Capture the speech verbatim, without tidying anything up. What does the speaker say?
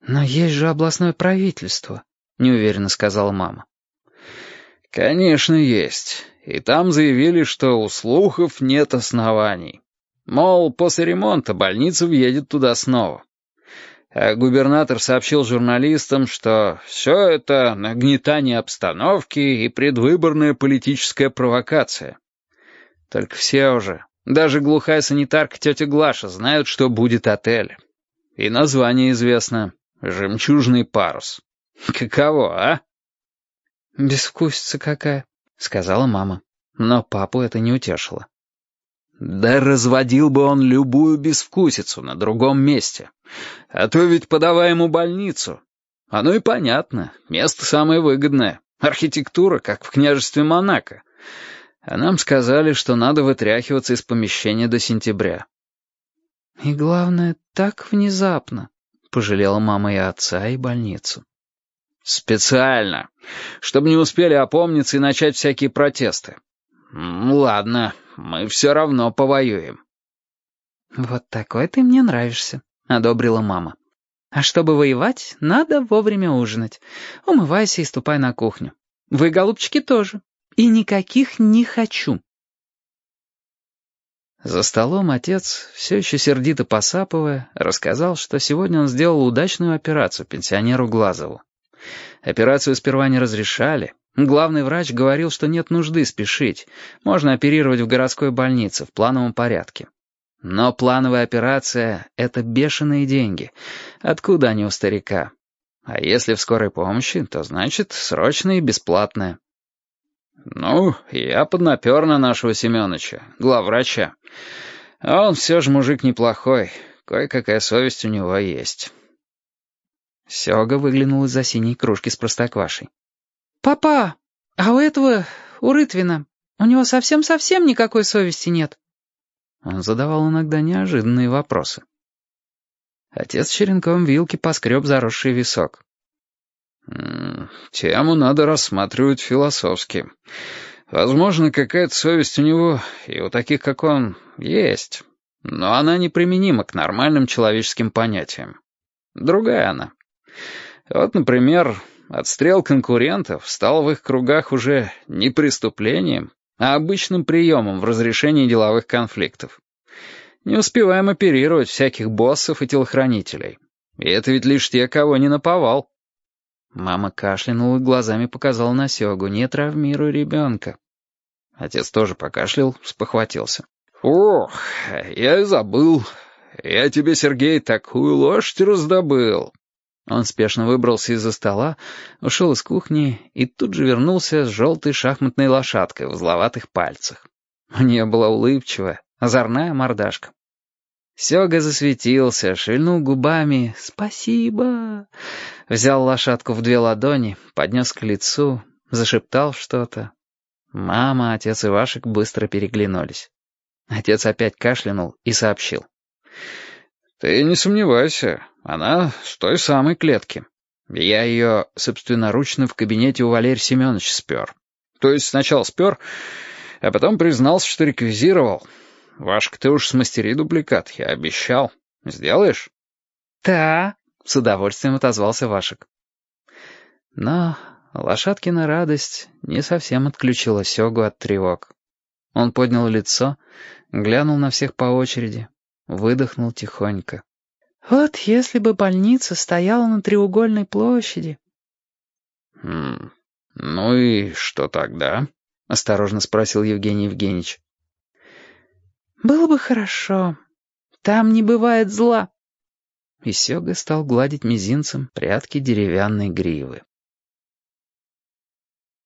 «Но есть же областное правительство», — неуверенно сказала мама. «Конечно, есть. И там заявили, что у слухов нет оснований. Мол, после ремонта больница въедет туда снова. А губернатор сообщил журналистам, что все это нагнетание обстановки и предвыборная политическая провокация. Только все уже, даже глухая санитарка тетя Глаша, знают, что будет отель. И название известно — «Жемчужный парус». Каково, а?» «Безвкусица какая», — сказала мама. Но папу это не утешило. «Да разводил бы он любую безвкусицу на другом месте. А то ведь подавай ему больницу. Оно и понятно, место самое выгодное. Архитектура, как в княжестве Монако. А нам сказали, что надо вытряхиваться из помещения до сентября». «И главное, так внезапно», — пожалела мама и отца, и больницу. «Специально, чтобы не успели опомниться и начать всякие протесты. Ну, ладно, мы все равно повоюем». «Вот такой ты мне нравишься», — одобрила мама. «А чтобы воевать, надо вовремя ужинать. Умывайся и ступай на кухню. Вы, голубчики, тоже. И никаких не хочу». За столом отец, все еще сердито посапывая, рассказал, что сегодня он сделал удачную операцию пенсионеру Глазову. Операцию сперва не разрешали. Главный врач говорил, что нет нужды спешить. Можно оперировать в городской больнице в плановом порядке. Но плановая операция — это бешеные деньги. Откуда они у старика? А если в скорой помощи, то значит срочная и бесплатная. «Ну, я поднапер на нашего Семёныча, главврача. А он все же мужик неплохой. Кое-какая совесть у него есть». Сёга выглянул из-за синей кружки с простоквашей. «Папа, а у этого, у Рытвина, у него совсем-совсем никакой совести нет?» Он задавал иногда неожиданные вопросы. Отец черенком вилки поскреб заросший висок. М -м, «Тему надо рассматривать философски. Возможно, какая-то совесть у него, и у таких, как он, есть. Но она неприменима к нормальным человеческим понятиям. Другая она. Вот, например, отстрел конкурентов стал в их кругах уже не преступлением, а обычным приемом в разрешении деловых конфликтов. Не успеваем оперировать всяких боссов и телохранителей. И это ведь лишь те, кого не наповал». Мама кашлянула и глазами показала на Сёгу: «Не травмируй ребенка». Отец тоже покашлял, спохватился. «Ох, я и забыл. Я тебе, Сергей, такую лошадь раздобыл». Он спешно выбрался из-за стола, ушел из кухни и тут же вернулся с желтой шахматной лошадкой в узловатых пальцах. У нее была улыбчивая, озорная мордашка. Сёга засветился, шевельнул губами «Спасибо!», взял лошадку в две ладони, поднес к лицу, зашептал что-то. Мама, отец и Вашек быстро переглянулись. Отец опять кашлянул и сообщил. «Ты не сомневайся, она с той самой клетки. Я ее собственноручно в кабинете у Валерия Семеновича спер. То есть сначала спер, а потом признался, что реквизировал. Вашка, ты уж смастери дубликат, я обещал. Сделаешь?» «Да», — с удовольствием отозвался Вашек. Но лошадкина радость не совсем отключила Сёгу от тревог. Он поднял лицо, глянул на всех по очереди, выдохнул тихонько. «Вот если бы больница стояла на треугольной площади». «Хм, ну и что тогда?» — осторожно спросил Евгений Евгеньевич. «Было бы хорошо. Там не бывает зла». И Сёга стал гладить мизинцем прядки деревянной гривы.